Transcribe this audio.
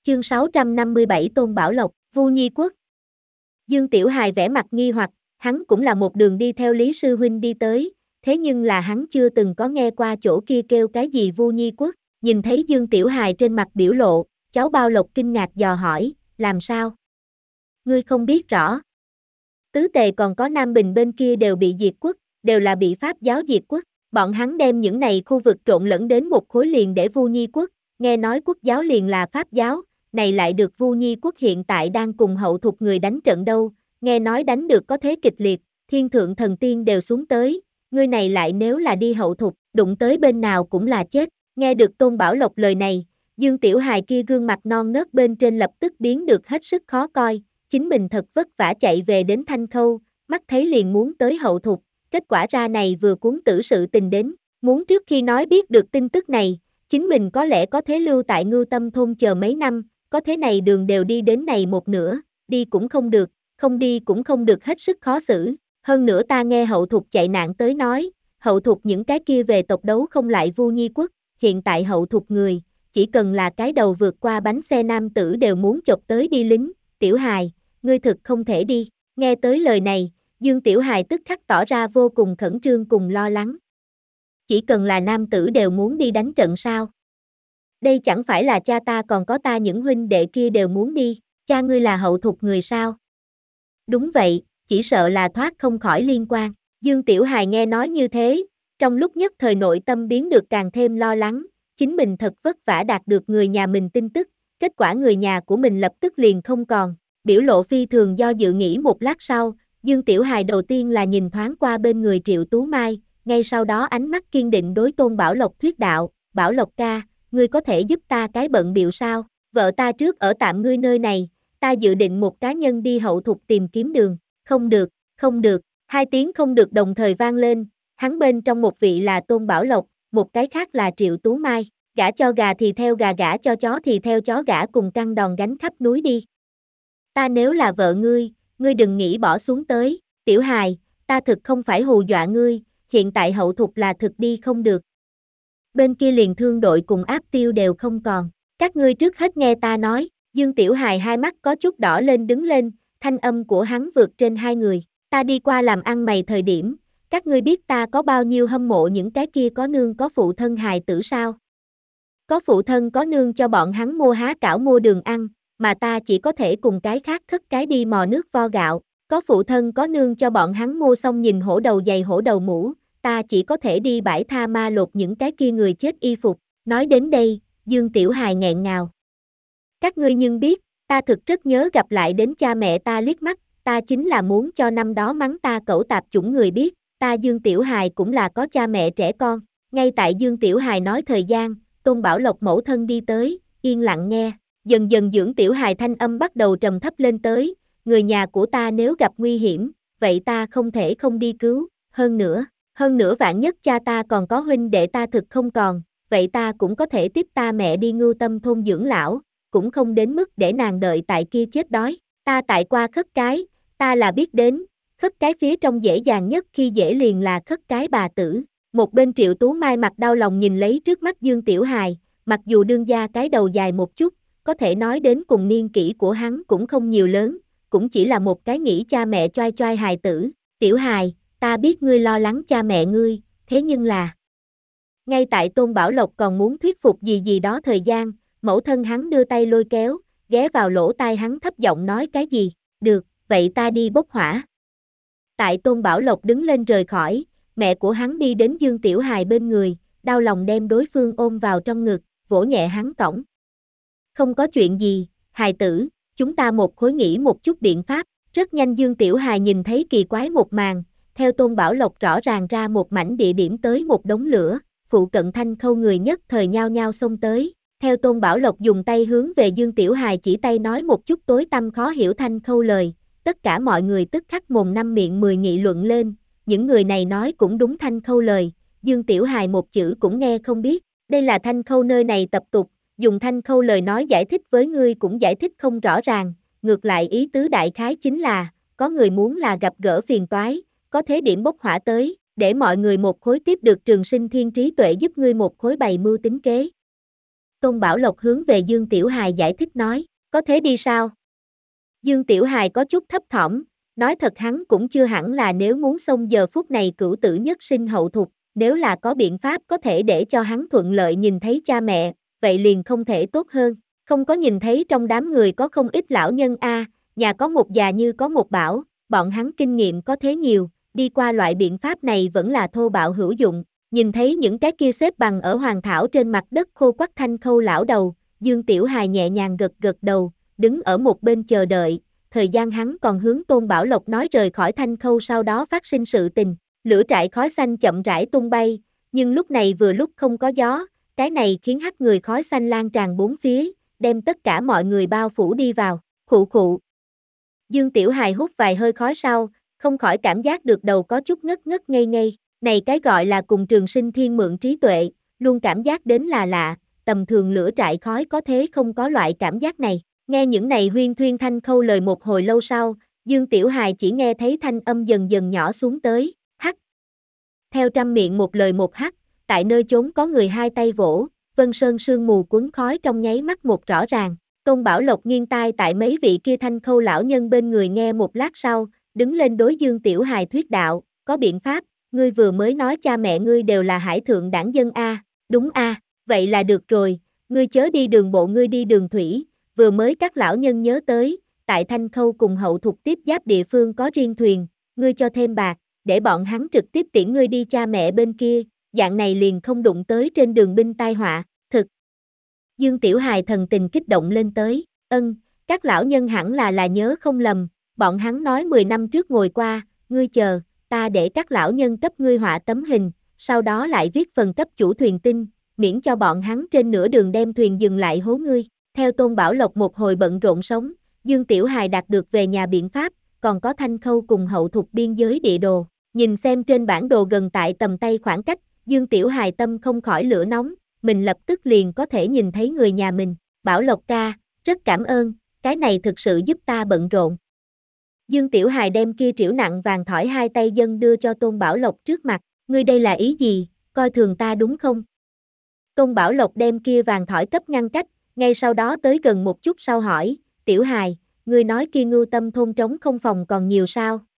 Chương 657 Tôn Bảo Lộc, Vu Nhi Quốc. Dương Tiểu Hài vẻ mặt nghi hoặc, hắn cũng là một đường đi theo Lý Sư Huynh đi tới, thế nhưng là hắn chưa từng có nghe qua chỗ kia kêu cái gì Vu Nhi Quốc. Nhìn thấy Dương Tiểu Hài trên mặt biểu lộ, cháu Bao Lộc kinh ngạc dò hỏi, làm sao? Ngươi không biết rõ. Tứ Tề còn có Nam Bình bên kia đều bị diệt quốc, đều là bị Pháp giáo diệt quốc, bọn hắn đem những này khu vực trộn lẫn đến một khối liền để Vu Nhi Quốc, nghe nói quốc giáo liền là Pháp giáo, này lại được Vu Nhi Quốc hiện tại đang cùng hậu thục người đánh trận đâu, nghe nói đánh được có thế kịch liệt, thiên thượng thần tiên đều xuống tới, ngươi này lại nếu là đi hậu thục, đụng tới bên nào cũng là chết. Nghe được Tôn Bảo Lộc lời này, Dương Tiểu Hài kia gương mặt non nớt bên trên lập tức biến được hết sức khó coi, chính mình thật vất vả chạy về đến Thanh Khâu, mắt thấy liền muốn tới hậu thục, kết quả ra này vừa cuốn tử sự tình đến, muốn trước khi nói biết được tin tức này, chính mình có lẽ có thế lưu tại Ngưu Tâm thôn chờ mấy năm, có thế này đường đều đi đến này một nửa, đi cũng không được, không đi cũng không được hết sức khó xử, hơn nữa ta nghe hậu thục chạy nạn tới nói, hậu thục những cái kia về tộc đấu không lại Vu Nhi Quốc, hiện tại hậu thục người, chỉ cần là cái đầu vượt qua bánh xe nam tử đều muốn chộp tới đi lính, Tiểu Hài, ngươi thực không thể đi, nghe tới lời này, Dương Tiểu Hài tức khắc tỏ ra vô cùng khẩn trương cùng lo lắng. Chỉ cần là nam tử đều muốn đi đánh trận sao? Đây chẳng phải là cha ta còn có ta những huynh đệ kia đều muốn đi, cha ngươi là hậu thục người sao? Đúng vậy, chỉ sợ là thoát không khỏi liên quan. Dương Tiểu Hài nghe nói như thế, trong lúc nhất thời nội tâm biến được càng thêm lo lắng, chính mình thật vất vả đạt được người nhà mình tin tức, kết quả người nhà của mình lập tức liền không còn, biểu lộ phi thường do dự nghĩ một lát sau, Dương Tiểu Hài đầu tiên là nhìn thoáng qua bên người Triệu Tú Mai, ngay sau đó ánh mắt kiên định đối Tôn Bảo Lộc thuyết đạo, Bảo Lộc ca, ngươi có thể giúp ta cái bận bịu sao, vợ ta trước ở tạm ngươi nơi này, ta dự định một cá nhân đi hậu thục tìm kiếm đường, không được, không được, hai tiếng không được đồng thời vang lên, hắn bên trong một vị là Tôn Bảo Lộc, một cái khác là Triệu Tú Mai, gả cho gà thì theo gà, gả cho chó thì theo chó, gả cùng căng đòn gánh khắp núi đi. Ta nếu là vợ ngươi đừng nghĩ bỏ xuống tới, Tiểu Hài, ta thực không phải hù dọa ngươi, hiện tại hậu thục là thực đi không được. Bên kia liền thương đội cùng áp tiêu đều không còn, các ngươi trước hết nghe ta nói, Dương Tiểu Hài hai mắt có chút đỏ lên đứng lên, thanh âm của hắn vượt trên hai người, ta đi qua làm ăn mày thời điểm, các ngươi biết ta có bao nhiêu hâm mộ những cái kia có nương có phụ thân hài tử sao? Có phụ thân có nương cho bọn hắn mua há cảo mua đường ăn, mà ta chỉ có thể cùng cái khác khất cái đi mò nước vo gạo, có phụ thân có nương cho bọn hắn mua xong nhìn hổ đầu giày hổ đầu mũ, ta chỉ có thể đi bãi tha ma lột những cái kia người chết y phục, nói đến đây, Dương Tiểu Hài nghẹn ngào. Các ngươi nhưng biết, ta thực rất nhớ gặp lại đến cha mẹ ta liếc mắt, ta chính là muốn cho năm đó mắng ta cẩu tạp chủng người biết, ta Dương Tiểu Hài cũng là có cha mẹ trẻ con, ngay tại Dương Tiểu Hài nói thời gian, Tôn Bảo Lộc mẫu thân đi tới, yên lặng nghe, dần dần Dương Tiểu Hài thanh âm bắt đầu trầm thấp lên tới, người nhà của ta nếu gặp nguy hiểm, vậy ta không thể không đi cứu, hơn nữa vạn nhất cha ta còn có huynh đệ ta thực không còn, vậy ta cũng có thể tiếp ta mẹ đi Ngưu Tâm thôn dưỡng lão, cũng không đến mức để nàng đợi tại kia chết đói, ta tại qua khất cái, ta là biết đến, khất cái phía trong dễ dàng nhất khi dễ liền là khất cái bà tử. Một bên Triệu Tú Mai mặt đau lòng nhìn lấy trước mắt Dương Tiểu Hài, mặc dù đương gia cái đầu dài một chút, có thể nói đến cùng niên kỷ của hắn cũng không nhiều lớn, cũng chỉ là một cái nghĩ cha mẹ choai choai hài tử, Tiểu Hài, ta biết ngươi lo lắng cha mẹ ngươi, thế nhưng là... Ngay tại Tôn Bảo Lộc còn muốn thuyết phục gì đó thời gian, mẫu thân hắn đưa tay lôi kéo, ghé vào lỗ tai hắn thấp giọng nói cái gì, được, vậy ta đi bốc hỏa. Tại Tôn Bảo Lộc đứng lên rời khỏi, mẹ của hắn đi đến Dương Tiểu Hài bên người, đau lòng đem đối phương ôm vào trong ngực, vỗ nhẹ hắn cõng. Không có chuyện gì, hài tử, chúng ta một khối nghĩ một chút biện pháp, rất nhanh Dương Tiểu Hài nhìn thấy kỳ quái một màn, theo Tôn Bảo Lộc rõ ràng ra một mảnh địa điểm tới một đống lửa, phụ cận Thanh Khâu người nhất thời nhao nhao xông tới, theo Tôn Bảo Lộc dùng tay hướng về Dương Tiểu Hài chỉ tay nói một chút tối tăm khó hiểu Thanh Khâu lời, tất cả mọi người tức khắc mồm năm miệng mười nghị luận lên, những người này nói cũng đúng Thanh Khâu lời, Dương Tiểu Hài một chữ cũng nghe không biết, đây là Thanh Khâu nơi này tập tục, dùng Thanh Khâu lời nói giải thích với ngươi cũng giải thích không rõ ràng, ngược lại ý tứ đại khái chính là, có người muốn là gặp gỡ phiền toái, có thế điểm bốc hỏa tới, để mọi người một khối tiếp được trường sinh thiên trí tuệ giúp ngươi một khối bày mưu tính kế. Tôn Bảo Lộc hướng về Dương Tiểu Hài giải thích nói, có thế đi sao? Dương Tiểu Hài có chút thấp thỏm, nói thật hắn cũng chưa hẳn là nếu muốn xông giờ phút này cửu tử nhất sinh hậu thục, nếu là có biện pháp có thể để cho hắn thuận lợi nhìn thấy cha mẹ, vậy liền không thể tốt hơn. Không có nhìn thấy trong đám người có không ít lão nhân a, nhà có một già như có một bảo, bọn hắn kinh nghiệm có thế nhiều, đi qua loại biện pháp này vẫn là thô bạo hữu dụng. Nhìn thấy những cái kia xếp bằng ở hoàng thảo trên mặt đất khô quắt Thanh Khâu lão đầu, Dương Tiểu Hài nhẹ nhàng gật gật đầu, đứng ở một bên chờ đợi. Thời gian hắn còn hướng Tôn Bảo Lộc nói rời khỏi Thanh Khâu sau đó phát sinh sự tình. Lửa trại khói xanh chậm rãi tung bay, nhưng lúc này vừa lúc không có gió, cái này khiến hắc người khói xanh lan tràn bốn phía, đem tất cả mọi người bao phủ đi vào. Khụ khụ. Dương Tiểu Hài hút vài hơi khói sau, không khỏi cảm giác được đầu có chút ngất ngất ngây ngây. Này cái gọi là cùng Trường Sinh Thiên mượn trí tuệ, luôn cảm giác đến là lạ, tầm thường lửa trại khói có thế không có loại cảm giác này. Nghe những này huyên thuyên Thanh Khâu lời một hồi lâu sau, Dương Tiểu Hài chỉ nghe thấy thanh âm dần dần nhỏ xuống tới, hắc. Theo trăm miệng một lời một hắc, tại nơi chốn có người hai tay vỗ, vân sơn sương mù cuốn khói trong nháy mắt một rõ ràng. Tôn Bảo Lộc nghiêng tai tại mấy vị kia Thanh Khâu lão nhân bên người nghe một lát sau, đứng lên đối Dương Tiểu Hài thuyết đạo, có biện pháp, ngươi vừa mới nói cha mẹ ngươi đều là hải thượng đảng dân a, đúng a, vậy là được rồi, ngươi chớ đi đường bộ ngươi đi đường thủy, vừa mới các lão nhân nhớ tới, tại Thanh Khâu cùng hậu thục tiếp giáp địa phương có riêng thuyền, ngươi cho thêm bạc, để bọn hắn trực tiếp tiễn ngươi đi cha mẹ bên kia, dạng này liền không đụng tới trên đường binh tai họa, thực. Dương Tiểu Hài thần tình kích động lên tới, các lão nhân hẳn là nhớ không lầm, bọn hắn nói 10 năm trước ngồi qua, ngươi chờ, ta để các lão nhân cấp ngươi họa tấm hình, sau đó lại viết phần cấp chủ thuyền tin, miễn cho bọn hắn trên nửa đường đem thuyền dừng lại hố ngươi. Theo Tôn Bảo Lộc một hồi bận rộn sống, Dương Tiểu Hài đạt được về nhà biện pháp, còn có Thanh Khâu cùng hậu thục biên giới địa đồ. Nhìn xem trên bản đồ gần tại tầm tay khoảng cách, Dương Tiểu Hài tâm không khỏi lửa nóng, mình lập tức liền có thể nhìn thấy người nhà mình. Bảo Lộc ca, rất cảm ơn, cái này thực sự giúp ta bận rộn. Dương Tiểu Hài đem kia trĩu nặng vàng thỏi hai tay dâng đưa cho Tôn Bảo Lộc trước mặt, ngươi đây là ý gì, coi thường ta đúng không? Tôn Bảo Lộc đem kia vàng thỏi cấp ngăn cách, ngay sau đó tới gần một chút sau hỏi, Tiểu Hài, ngươi nói kia Ngưu Tâm thôn trống không phòng còn nhiều sao?